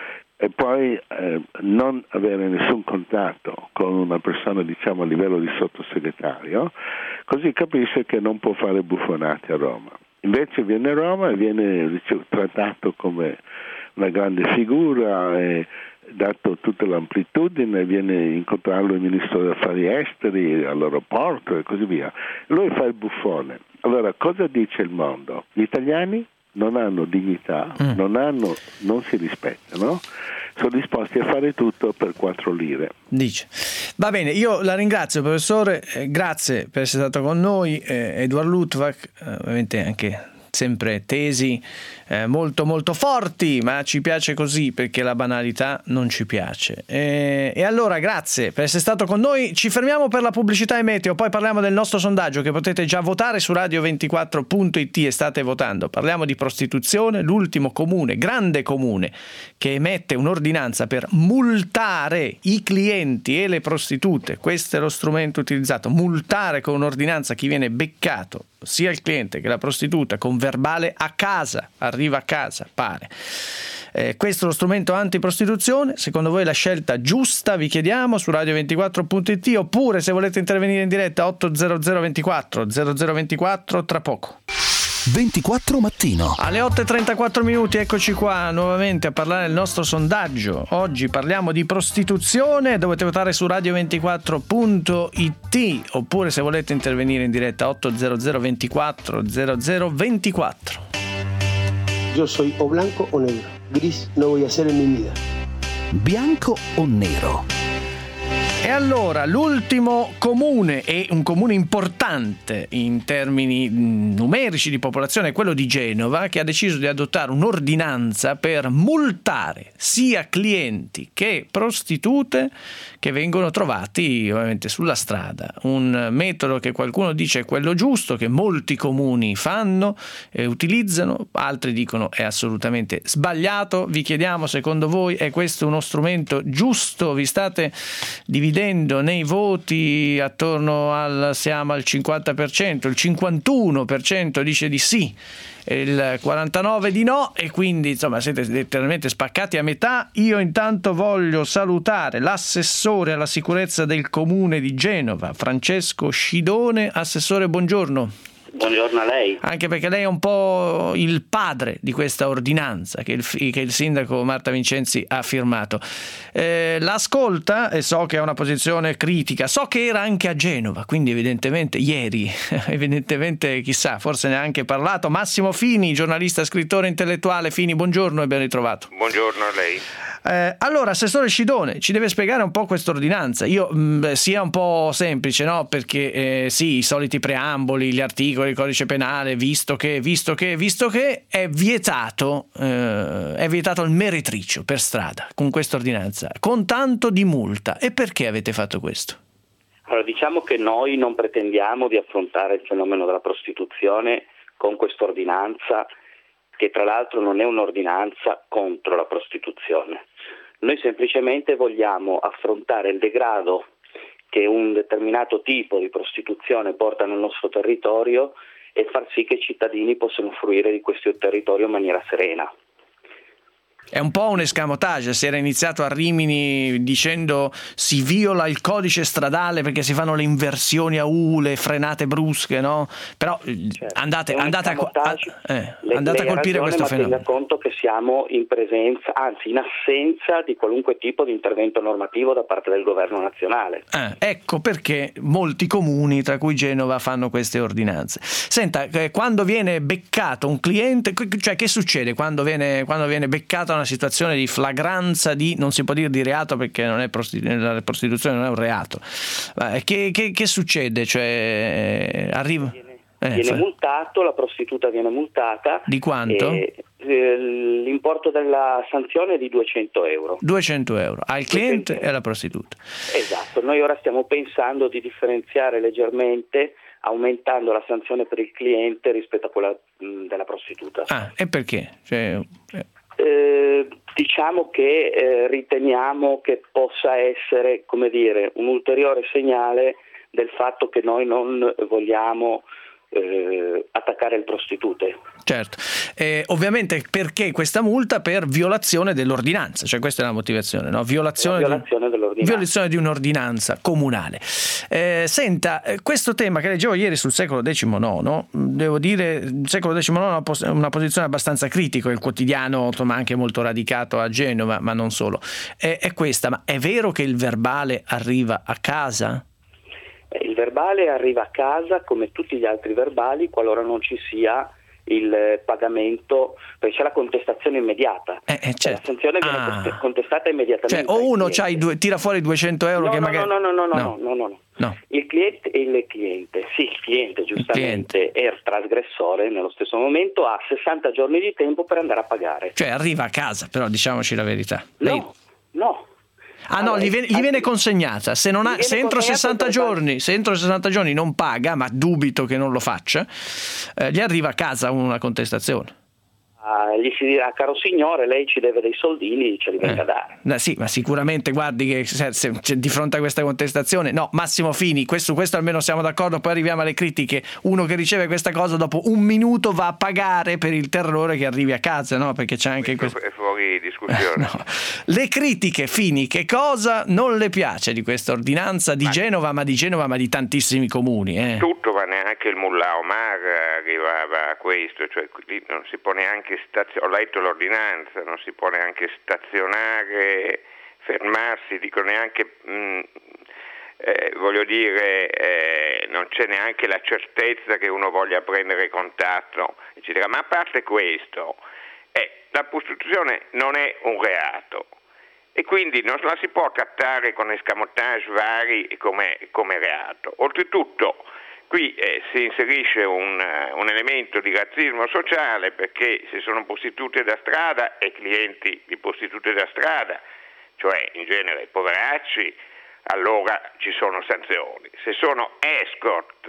e poi eh, non avere nessun contatto con una persona, diciamo, a livello di sottosegretario, così capisce che non può fare buffonate a Roma. Invece viene a Roma e viene ricev- trattato come una grande figura e dato tutta l'amplitudine, viene a incontrarlo il ministro degli affari esteri all'aeroporto e così via. Lui fa il buffone. Allora, cosa dice il mondo? Gli italiani non hanno dignità, mm. non hanno, non si rispettano, sono disposti a fare tutto per quattro lire. Dice. Va bene, io la ringrazio professore, eh, grazie per essere stato con noi, eh, Edward Luttwak, eh, ovviamente anche sempre tesi eh, molto molto forti, ma ci piace così perché la banalità non ci piace. E, e allora grazie per essere stato con noi, ci fermiamo per la pubblicità e meteo, poi parliamo del nostro sondaggio che potete già votare su radio ventiquattro punto it e state votando. Parliamo di prostituzione, l'ultimo comune, grande comune, che emette un'ordinanza per multare i clienti e le prostitute. Questo è lo strumento utilizzato, multare con un'ordinanza chi viene beccato, sia il cliente che la prostituta, con verbale a casa, arriva a casa, pare. Eh, questo è lo strumento antiprostituzione. Secondo voi è la scelta giusta? Vi chiediamo su radio ventiquattro punto it, oppure se volete intervenire in diretta otto zero zero ventiquattro zero zero ventiquattro tra poco. ventiquattro mattino. Alle otto e trentaquattro minuti, eccoci qua nuovamente a parlare del nostro sondaggio. Oggi parliamo di prostituzione, dovete votare su radio ventiquattro punto it, oppure se volete intervenire in diretta otto zero zero ventiquattro zero zero ventiquattro. Yo soy o blanco o negro, gris no voy a ser en mi vida. Bianco o nero? E allora, l'ultimo comune, e un comune importante in termini numerici di popolazione, è quello di Genova, che ha deciso di adottare un'ordinanza per multare sia clienti che prostitute che vengono trovati ovviamente sulla strada. Un metodo che qualcuno dice è quello giusto, che molti comuni fanno e utilizzano, altri dicono è assolutamente sbagliato. Vi chiediamo, secondo voi è questo uno strumento giusto? Vi state dividendo nei voti attorno al, siamo al cinquanta per cento, il cinquantuno per cento dice di sì, il quarantanove per cento di no, e quindi insomma siete letteralmente spaccati a metà. Io intanto voglio salutare l'assessore alla sicurezza del comune di Genova, Francesco Scidone. Assessore, buongiorno. Buongiorno a lei. Anche perché lei è un po' il padre di questa ordinanza che il, che il sindaco Marta Vincenzi ha firmato. Eh, l'ascolta e so che ha una posizione critica, so che era anche a Genova, quindi evidentemente ieri, evidentemente chissà, forse ne ha anche parlato. Massimo Fini, giornalista, scrittore, intellettuale. Fini, buongiorno e ben ritrovato. Buongiorno a lei. Eh, allora, assessore Scidone, ci deve spiegare un po' questa ordinanza. Io mh, sia un po' semplice, no? Perché eh, sì, i soliti preamboli, gli articoli, il codice penale, visto che, visto che, visto che è vietato, eh, è vietato il meretricio per strada con questa ordinanza, con tanto di multa. E perché avete fatto questo? Allora, diciamo che noi non pretendiamo di affrontare il fenomeno della prostituzione con questa ordinanza, che tra l'altro non è un'ordinanza contro la prostituzione. Noi semplicemente vogliamo affrontare il degrado che un determinato tipo di prostituzione porta nel nostro territorio e far sì che i cittadini possano fruire di questo territorio in maniera serena. È un po' un escamotage, si era iniziato a Rimini dicendo si viola il codice stradale perché si fanno le inversioni a U, le frenate brusche, no? Però certo, andate, andate, a, eh, le, andate a colpire ragione, questo ma fenomeno. Tenga conto che siamo in presenza, anzi in assenza di qualunque tipo di intervento normativo da parte del governo nazionale. Eh, ecco perché molti comuni, tra cui Genova, fanno queste ordinanze. Senta, eh, quando viene beccato un cliente, cioè che succede quando viene, quando viene beccato una situazione di flagranza di, non si può dire di reato perché non è prostitu- la prostituzione non è un reato, che, che, che succede? Cioè arriva viene, eh, viene fa... multato, la prostituta viene multata. Di quanto? E, eh, l'importo della sanzione è di duecento euro. duecento euro al cliente e alla prostituta. Esatto, noi ora stiamo pensando di differenziare leggermente, aumentando la sanzione per il cliente rispetto a quella mh, della prostituta. Ah, e perché? Cioè, eh. Eh, diciamo che eh, riteniamo che possa essere, come dire, un ulteriore segnale del fatto che noi non vogliamo eh, attaccare le prostitute. Certo, eh, ovviamente perché questa multa? Per violazione dell'ordinanza, cioè questa è la motivazione, no? Violazione, violazione di, dell'ordinanza. Violazione di un'ordinanza comunale. Eh, senta, questo tema che leggevo ieri sul secolo diciannove, devo dire, il secolo diciannove è una posizione abbastanza critica, il quotidiano insomma anche molto radicato a Genova, ma non solo, è, è questa, ma è vero che il verbale arriva a casa? Il verbale arriva a casa come tutti gli altri verbali qualora non ci sia il pagamento, perché c'è la contestazione immediata. Eh, eh, certo. La sanzione viene ah. contestata immediatamente. Cioè, o uno c'ha i due, tira fuori duecento euro no, che no, magari no no no no no. no no no no. Il cliente e il cliente, sì, il cliente giustamente il cliente. è trasgressore nello stesso momento, ha sessanta giorni di tempo per andare a pagare. Cioè arriva a casa, però diciamoci la verità. Lei... No, no. Ah allora, no, gli viene, gli viene consegnata. Se, non ha, se entro sessanta giorni, se entro sessanta giorni non paga, ma dubito che non lo faccia, eh, gli arriva a casa una contestazione. Uh, gli si dirà: caro signore, lei ci deve dei soldini, ce li venga eh. a dare. No, sì, ma sicuramente guardi che se, se, se, di fronte a questa contestazione, no, Massimo Fini, questo, questo almeno siamo d'accordo, poi arriviamo alle critiche. Uno che riceve questa cosa dopo un minuto va a pagare per il terrore che arrivi a casa, no? Perché c'è anche questo. È fuori discussione. No. Le critiche, Fini, che cosa non le piace di questa ordinanza di ma... Genova, ma di Genova, ma di tantissimi comuni? Eh? Tutto, ma neanche il Mullah Omar arrivava a questo, cioè lì non si può neanche Stazio- ho letto l'ordinanza, non si può neanche stazionare, fermarsi, dico neanche, mh, eh, voglio dire, eh, non c'è neanche la certezza che uno voglia prendere contatto, eccetera. Ma a parte questo, eh, la prostituzione non è un reato e quindi non la si può trattare con escamotage vari come, come reato. Oltretutto, qui eh, si inserisce un, uh, un elemento di razzismo sociale, perché se sono prostitute da strada e clienti di prostitute da strada, cioè in genere poveracci, allora ci sono sanzioni. Se sono escort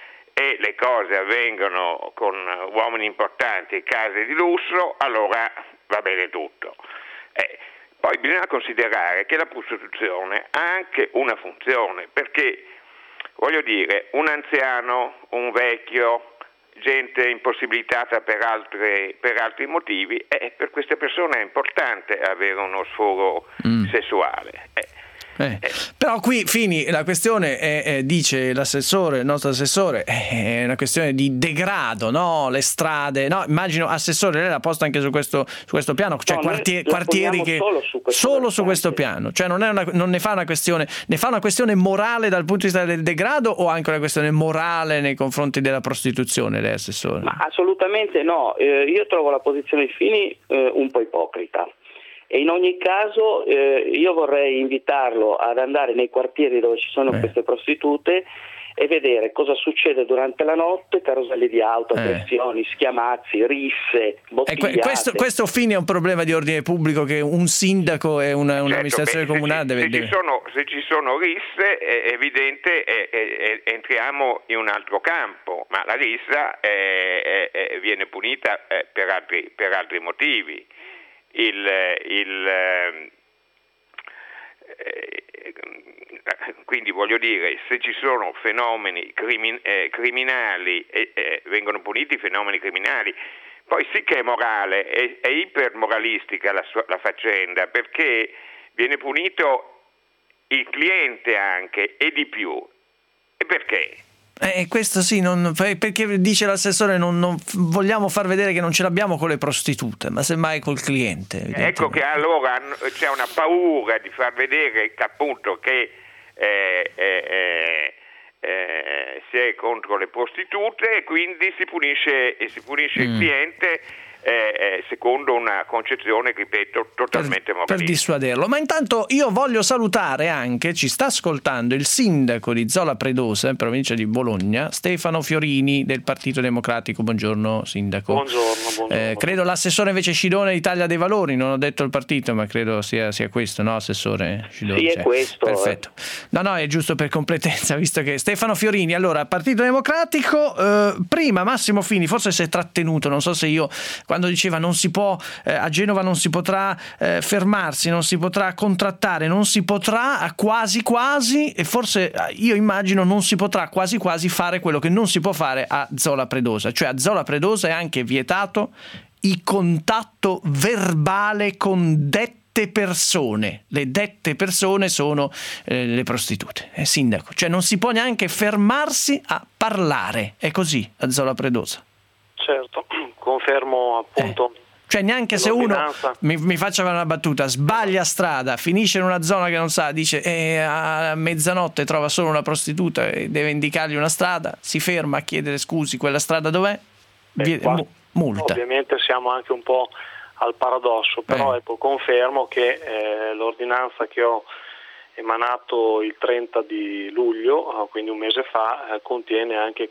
e le cose avvengono con uomini importanti e case di lusso, allora va bene tutto. Eh, poi bisogna considerare che la prostituzione ha anche una funzione, perché voglio dire, un anziano, un vecchio, gente impossibilitata per, altre, per altri motivi, eh, per queste persone è importante avere uno sfogo mm. sessuale. Eh. Eh. Però qui Fini, la questione è, è, dice l'assessore, il nostro assessore, è una questione di degrado, no? Le strade, no? Immagino, assessore, lei l'ha posta anche su questo, su questo piano, cioè no, quartier, quartieri che solo su questo, solo su questo piano, cioè non, è una, non ne fa una questione, ne fa una questione morale dal punto di vista del degrado o anche una questione morale nei confronti della prostituzione, lei assessore? Ma assolutamente no, eh, io trovo la posizione di Fini eh, un po' ipocrita. E in ogni caso eh, io vorrei invitarlo ad andare nei quartieri dove ci sono eh. queste prostitute e vedere cosa succede durante la notte: caroselli di auto, aggressioni, eh. schiamazzi, risse, bottigliate. Eh, questo, questo Fini è un problema di ordine pubblico che un sindaco e una, certo, un'amministrazione beh, comunale se, deve... se, deve... Ci sono, se ci sono risse è evidente, è, è, è, entriamo in un altro campo, ma la rissa è, è, viene punita per altri, per altri motivi. Il, il, eh, quindi voglio dire, se ci sono fenomeni crimin- eh, criminali eh, eh, vengono puniti i fenomeni criminali. Poi sì che è morale, è, è ipermoralistica la, sua, la faccenda, perché viene punito il cliente anche e di più. E perché? Eh, questo sì, non, perché dice l'assessore non, non vogliamo far vedere che non ce l'abbiamo con le prostitute, ma semmai col cliente. Ecco che allora c'è una paura di far vedere che appunto che eh, eh, eh, si è contro le prostitute e quindi si punisce, e si punisce mm. il cliente eh, secondo una concezione, ripeto, totalmente moralista. Per dissuaderlo. Ma intanto io voglio salutare anche, ci sta ascoltando il sindaco di Zola Predosa, in provincia di Bologna, Stefano Fiorini del Partito Democratico. Buongiorno sindaco. Buongiorno, buongiorno. Eh, credo l'assessore invece Scidone Italia dei Valori, non ho detto il partito, ma credo sia, sia questo, no assessore Scidone? Sì, è cioè, questo. Perfetto. No, no, è giusto per completezza, visto che Stefano Fiorini, allora, Partito Democratico, eh, prima Massimo Fini, forse si è trattenuto, non so se io, quando diceva non si può, eh, a Genova non si potrà eh, fermarsi, non si potrà contrattare, non si potrà quasi quasi, e forse io immagino non si potrà quasi quasi fare quello che non si può fare a Zola Predosa, cioè a Zola Predosa è anche vietato il contatto verbale con dette persone. Le dette persone sono eh, le prostitute. Eh, sindaco, cioè non si può neanche fermarsi a parlare. È così a Zola Predosa. Certo, confermo appunto. Eh. Cioè neanche se uno, mi, mi faccia fare una battuta, sbaglia strada, finisce in una zona che non sa, dice eh, a mezzanotte trova solo una prostituta e deve indicargli una strada, si ferma a chiedere scusi, quella strada dov'è? Beh, qua, M- multa. Ovviamente siamo anche un po' al paradosso, però eh. ecco, confermo che eh, l'ordinanza che ho emanato il trenta di luglio, quindi un mese fa, eh, contiene anche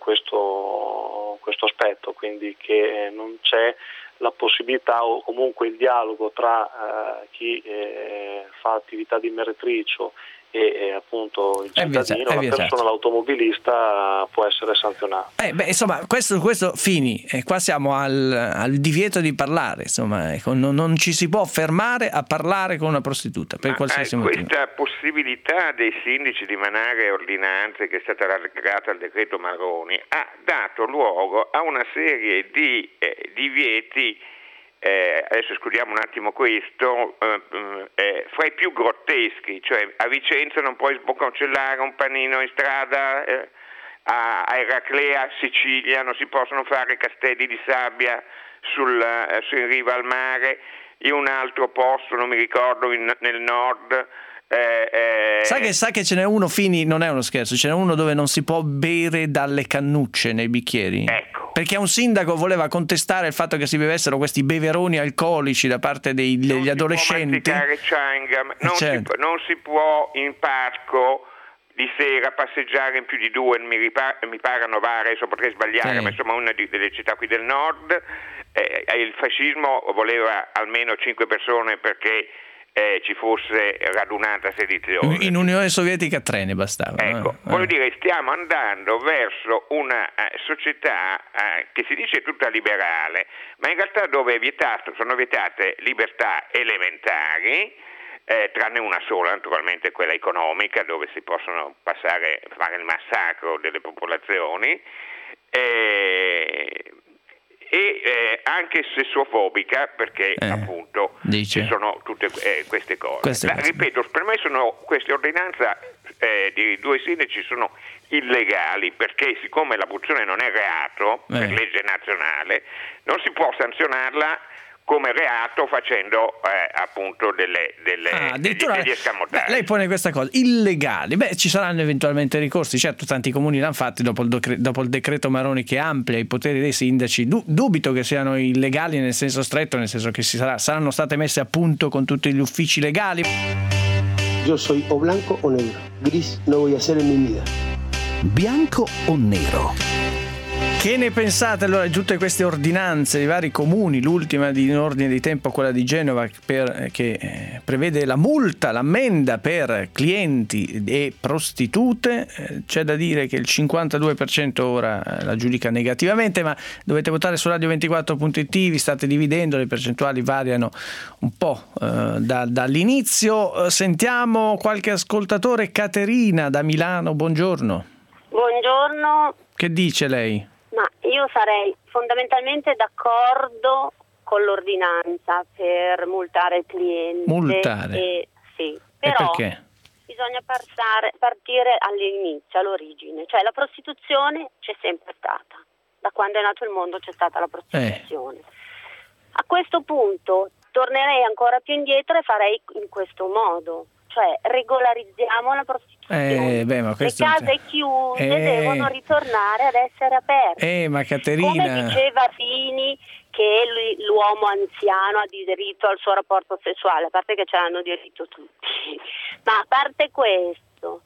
questo, questo aspetto, quindi che eh, non c'è la possibilità o comunque il dialogo tra eh, chi eh, fa attività di meretricio e eh, appunto il cittadino, la vietato. persona, l'automobilista può essere sanzionato. Eh, beh, insomma, questo, questo Fini, e qua siamo al, al divieto di parlare, insomma, ecco, non, non ci si può fermare a parlare con una prostituta per Ma qualsiasi eh, motivo. Questa possibilità dei sindaci di emanare ordinanze, che è stata allargata al decreto Maroni, ha dato luogo a una serie di eh, divieti. Eh, adesso escludiamo un attimo questo, eh, eh, fra i più grotteschi, cioè a Vicenza non puoi sbocconcellare un panino in strada, eh, a, a Eraclea, Sicilia, non si possono fare castelli di sabbia sul, eh, su in riva al mare, in un altro posto, non mi ricordo, in, nel nord. Eh, eh... Sa che, sa che ce n'è uno, Fini, non è uno scherzo, ce n'è uno dove non si può bere dalle cannucce nei bicchieri. Ecco. Perché un sindaco voleva contestare il fatto che si bevessero questi beveroni alcolici da parte dei, degli adolescenti. Non si può masticare non, certo. si, non si può in parco di sera passeggiare in più di due, mi, ripar- mi pare a Novara, adesso potrei sbagliare, sì. Ma insomma una di, delle città qui del nord. Eh, il fascismo voleva almeno cinque persone perché Eh, ci fosse radunata sedizione. In Unione Sovietica tre ne bastava. Ecco, eh. voglio dire, stiamo andando verso una eh, società eh, che si dice tutta liberale, ma in realtà dove è vietato, sono vietate libertà elementari, eh, tranne una sola, naturalmente quella economica, dove si possono passare, fare il massacro delle popolazioni, eh, e eh, anche sessuofobica, perché eh, appunto dice. Ci sono tutte eh, queste cose. Queste La, ripeto, per me sono queste ordinanze eh, di due sindaci sono illegali, perché siccome l'aborzione non è reato eh. per legge nazionale, non si può sanzionarla come reato facendo eh, appunto delle, delle, ah, degli, degli escamotaggi. Lei pone questa cosa, illegali, beh ci saranno eventualmente ricorsi, certo tanti comuni l'hanno fatti dopo il, decre- dopo il decreto Maroni che amplia i poteri dei sindaci, du- dubito che siano illegali nel senso stretto, nel senso che si sarà, saranno state messe a punto con tutti gli uffici legali. Yo soy o blanco o negro, gris no voy a ser en mi vida. Bianco o nero? Che ne pensate allora di tutte queste ordinanze di vari comuni, l'ultima di in ordine di tempo quella di Genova per, che eh, prevede la multa, l'ammenda per clienti e prostitute? Eh, c'è da dire che il cinquantadue per cento ora la giudica negativamente, ma dovete votare su radio ventiquattro punto it, vi state dividendo, le percentuali variano un po' eh, da, dall'inizio. Sentiamo qualche ascoltatore. Caterina da Milano, buongiorno. Buongiorno. Che dice lei? Ma io sarei fondamentalmente d'accordo con l'ordinanza per multare il cliente. Multare? E, sì, però e perché? Bisogna passare, partire all'inizio, all'origine. Cioè la prostituzione c'è sempre stata. Da quando è nato il mondo c'è stata la prostituzione. Eh. A questo punto tornerei ancora più indietro e farei in questo modo. Cioè regolarizziamo la prostituzione. Eh, beh, ma questo... Le case chiuse eh... devono ritornare ad essere aperte. Eh, ma Caterina... Come diceva Fini che lui, l'uomo anziano ha diritto al suo rapporto sessuale, a parte che ce l'hanno diritto tutti. Ma a parte questo,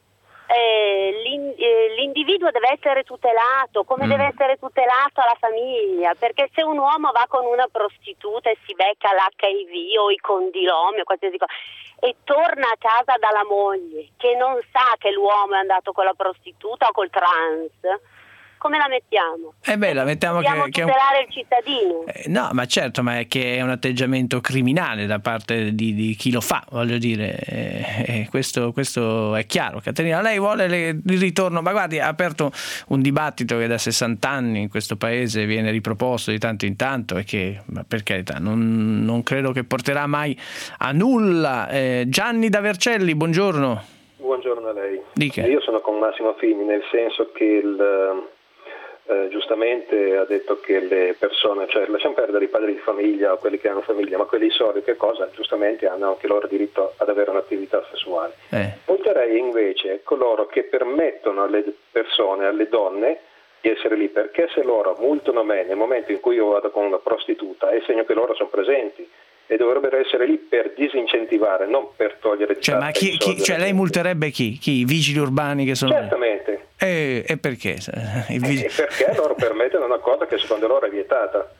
eh, l'individuo deve essere tutelato, come mm. deve essere tutelato la famiglia, perché se un uomo va con una prostituta e si becca l'H I V o i condilomi o qualsiasi cosa e torna a casa dalla moglie che non sa che l'uomo è andato con la prostituta o col trans, come la mettiamo? Eh beh, la mettiamo Dobbiamo che, tutelare che il cittadino. Eh, no, ma certo, ma è che è un atteggiamento criminale da parte di, di chi lo fa, voglio dire, eh, eh, questo, questo è chiaro. Caterina, lei vuole le, il ritorno, ma guardi, ha aperto un dibattito che da sessanta anni in questo paese viene riproposto di tanto in tanto e che, ma per carità, non, non credo che porterà mai a nulla. Eh, Gianni da Vercelli, buongiorno. Buongiorno a lei. Dica. Io sono con Massimo Fini, nel senso che il... Eh, giustamente ha detto che le persone, cioè lasciamo perdere i padri di famiglia o quelli che hanno famiglia, ma quelli soldi che cosa, giustamente hanno anche loro diritto ad avere un'attività sessuale. Eh. Multerei invece coloro che permettono alle persone, alle donne di essere lì, perché se loro multano me nel momento in cui io vado con una prostituta è segno che loro sono presenti e dovrebbero essere lì per disincentivare, non per togliere di cioè, ma chi, chi, cioè lei multerebbe chi? Chi? I vigili urbani che sono... Certamente. E, e perché? Vig... E perché loro permettono una cosa che secondo loro è vietata.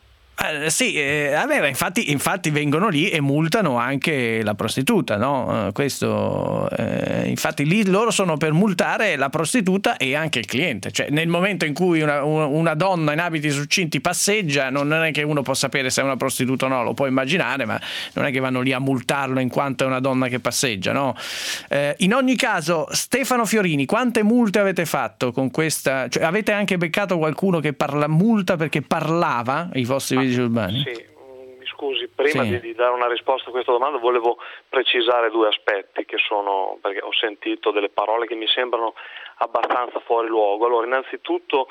Eh, sì, eh, vabbè, infatti, infatti vengono lì e multano anche la prostituta, no? Eh, questo, eh, infatti lì loro sono per multare la prostituta e anche il cliente, cioè nel momento in cui una, una donna in abiti succinti passeggia, non è che uno può sapere se è una prostituta o no, lo può immaginare, ma non è che vanno lì a multarlo in quanto è una donna che passeggia, no? Eh, in ogni caso, Stefano Fiorini, quante multe avete fatto con questa? Cioè, avete anche beccato qualcuno che parla multa perché parlava i vostri urbani? Sì, mi scusi, prima sì. di, di dare una risposta a questa domanda volevo precisare due aspetti che sono, perché ho sentito delle parole che mi sembrano abbastanza fuori luogo. Allora, innanzitutto,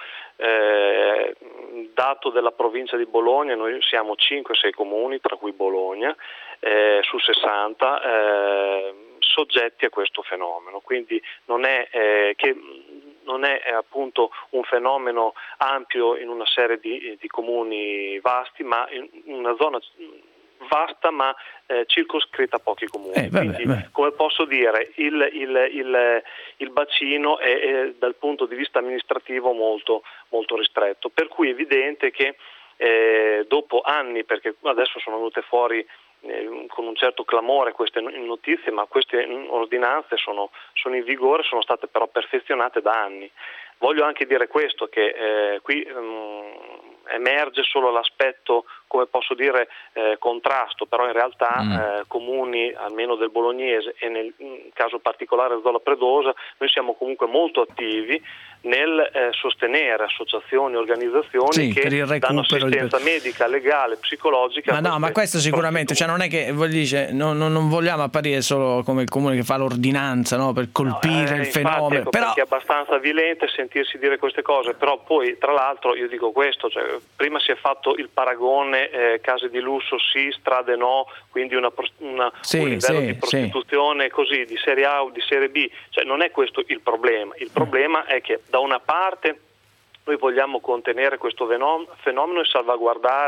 eh, dato della provincia di Bologna, noi siamo cinque sei comuni, tra cui Bologna, eh, su sessanta, eh, soggetti a questo fenomeno, quindi non è eh, che non è eh, appunto un fenomeno ampio in una serie di, di comuni vasti, ma in una zona vasta ma eh, circoscritta a pochi comuni. Eh, vabbè, Quindi, vabbè. come posso dire, il, il, il, il bacino è, è dal punto di vista amministrativo molto, molto ristretto, per cui è evidente che eh, dopo anni, perché adesso sono venute fuori con un certo clamore queste notizie, ma queste ordinanze sono, sono in vigore, sono state però perfezionate da anni. Voglio anche dire questo, che eh, qui um, emerge solo l'aspetto, come posso dire, eh, contrasto, però in realtà mm. eh, comuni, almeno del bolognese e nel caso particolare Zola Predosa, noi siamo comunque molto attivi nel eh, sostenere associazioni, organizzazioni sì, che danno assistenza di... medica, legale, psicologica. Ma no, ma questo sicuramente, cioè non è che dice, non, non vogliamo apparire solo come il comune che fa l'ordinanza, no, per colpire no, eh, il fenomeno, ecco, però perché è abbastanza avvilente sentirsi dire queste cose, però poi tra l'altro io dico questo, cioè, prima si è fatto il paragone eh, case di lusso sì, strade no, quindi una, una, sì, un livello sì, di prostituzione sì. così di serie A o di serie B, cioè non è questo il problema, il problema mm. è che da una parte noi vogliamo contenere questo fenomeno e salvaguardare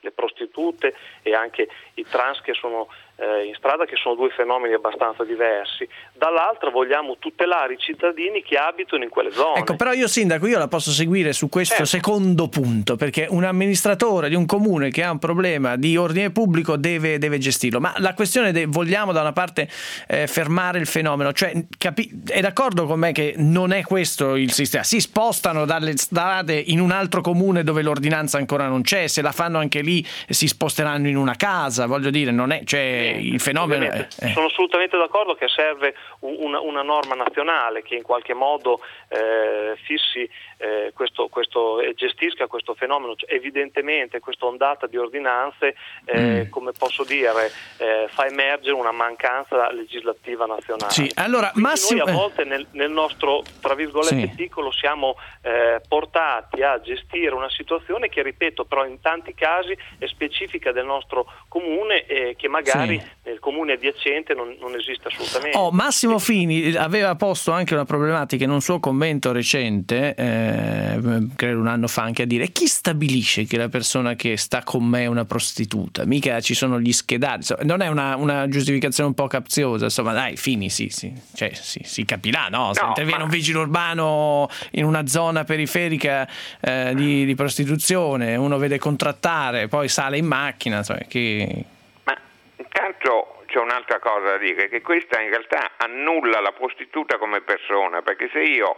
le prostitute e anche i trans che sono eh, in strada, che sono due fenomeni abbastanza diversi. Dall'altra vogliamo tutelare i cittadini che abitano in quelle zone. Ecco, però io sindaco, io la posso seguire su questo certo. secondo punto, perché un amministratore di un comune che ha un problema di ordine pubblico deve, deve gestirlo, ma la questione è: vogliamo da una parte eh, fermare il fenomeno, cioè capi- è d'accordo con me che non è questo il sistema, si spostano dalle strade in un altro comune dove l'ordinanza ancora non c'è, se la fanno anche lì si sposteranno in una casa, voglio dire, non è, cioè il fenomeno è, eh. Sono assolutamente d'accordo che serve una, una norma nazionale che in qualche modo eh, fissi eh, questo, questo e gestisca questo fenomeno. Cioè, evidentemente questa ondata di ordinanze eh, mm. come posso dire eh, fa emergere una mancanza legislativa nazionale. Sì, allora Massimo, noi a volte nel, nel nostro tra virgolette sì. piccolo siamo eh, portati a gestire una situazione che, ripeto, però in tanti casi è specifica del nostro comune e che magari sì. nel comune adiacente non, non esiste assolutamente. Oh, Massimo Fini aveva posto anche una problematica in un suo commento recente, eh, credo un anno fa, anche a dire: chi stabilisce che la persona che sta con me è una prostituta? Mica ci sono gli schedati. Insomma, non è una, una giustificazione un po' capziosa, insomma, dai, Fini, sì, sì, cioè, sì, si capirà, no? Se no, interviene ma... un vigile urbano in una zona periferica eh, di, di prostituzione, uno vede contrattare, poi sale in macchina, insomma, che... Ma intanto c'è un'altra cosa da dire, che questa in realtà annulla la prostituta come persona, perché se io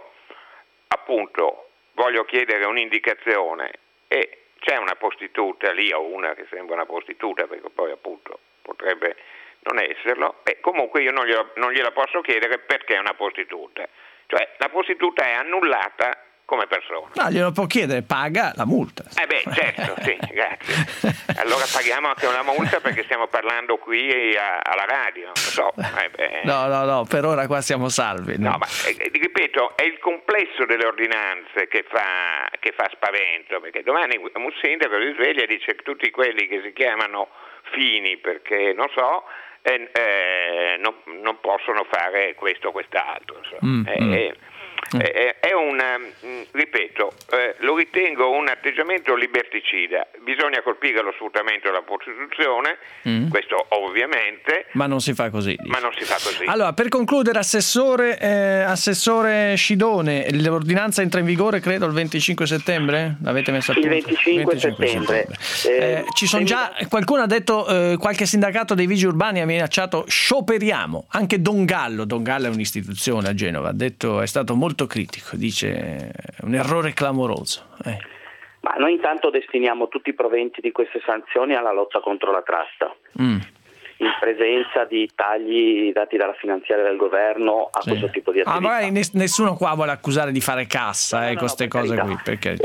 appunto voglio chiedere un'indicazione e c'è una prostituta lì, o una che sembra una prostituta, perché poi appunto potrebbe non esserlo, e comunque io non gliela, non gliela posso chiedere perché è una prostituta, cioè la prostituta è annullata come persona. No, glielo può chiedere, paga la multa. Eh beh, certo, sì, grazie. Allora paghiamo anche una multa perché stiamo parlando qui a, alla radio, non so. Eh beh. No, no, no, per ora qua siamo salvi. No, no ma eh, ripeto, è il complesso delle ordinanze che fa, che fa spavento, perché domani un sindaco si sveglia e dice che tutti quelli che si chiamano Fini, perché non so, eh, eh, non, non possono fare questo o quest'altro. Mm, eh, mm. Eh, Eh, è un, ripeto, eh, lo ritengo un atteggiamento liberticida. Bisogna colpire lo sfruttamento della prostituzione, mm. questo ovviamente, ma non si fa così. Ma non si fa così. Allora, per concludere, assessore, eh, assessore Scidone, l'ordinanza entra in vigore credo il venticinque settembre? L'avete messa a punto? Il venticinque, venticinque settembre. settembre. Eh, ci sono già, qualcuno ha detto, eh, qualche sindacato dei vigili urbani ha minacciato scioperiamo. Anche Don Gallo, Don Gallo è un'istituzione a Genova, ha detto, è stato molto critico, dice un errore clamoroso. Eh. Ma noi intanto destiniamo tutti i proventi di queste sanzioni alla lotta contro la tratta, mm. in presenza di tagli dati dalla finanziaria del governo a sì. questo tipo di attività. Ah, magari nessuno qua vuole accusare di fare cassa, eh, no, queste no, cose qui. Perché...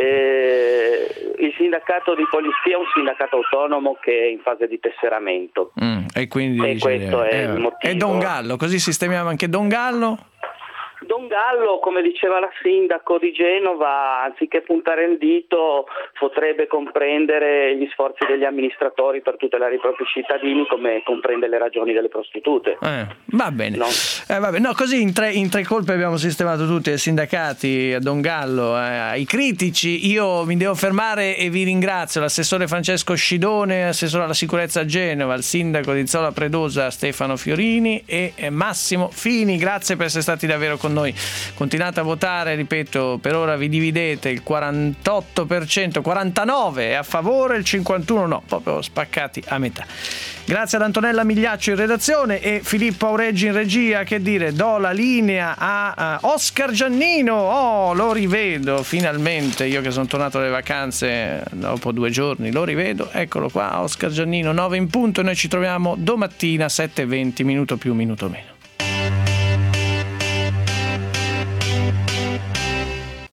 Eh, il sindacato di polizia è un sindacato autonomo che è in fase di tesseramento. Mm. E quindi e dice, questo è eh, il motivo. E Don Gallo, così sistemiamo anche Don Gallo? Don Gallo, come diceva la sindaco di Genova, anziché puntare il dito, potrebbe comprendere gli sforzi degli amministratori per tutelare i propri cittadini, come comprende le ragioni delle prostitute. Eh, va bene. No? Eh, va bene. No, così in tre, in tre colpi abbiamo sistemato tutti, ai sindacati, a Don Gallo, eh, ai critici. Io mi devo fermare e vi ringrazio l'assessore Francesco Scidone, assessore alla sicurezza a Genova, il sindaco di Zola Predosa Stefano Fiorini e Massimo Fini. Grazie per essere stati davvero con noi. Continuate a votare, ripeto, per ora vi dividete, il quarantotto per cento, quarantanove è a favore, il cinquantuno no, proprio spaccati a metà. Grazie ad Antonella Migliaccio in redazione e Filippo Aureggi in regia. Che dire, do la linea a Oscar Giannino. Oh, lo rivedo finalmente, io che sono tornato dalle vacanze dopo due giorni, lo rivedo, eccolo qua, Oscar Giannino, nove in punto, e noi ci troviamo domattina sette e venti, minuto più minuto meno.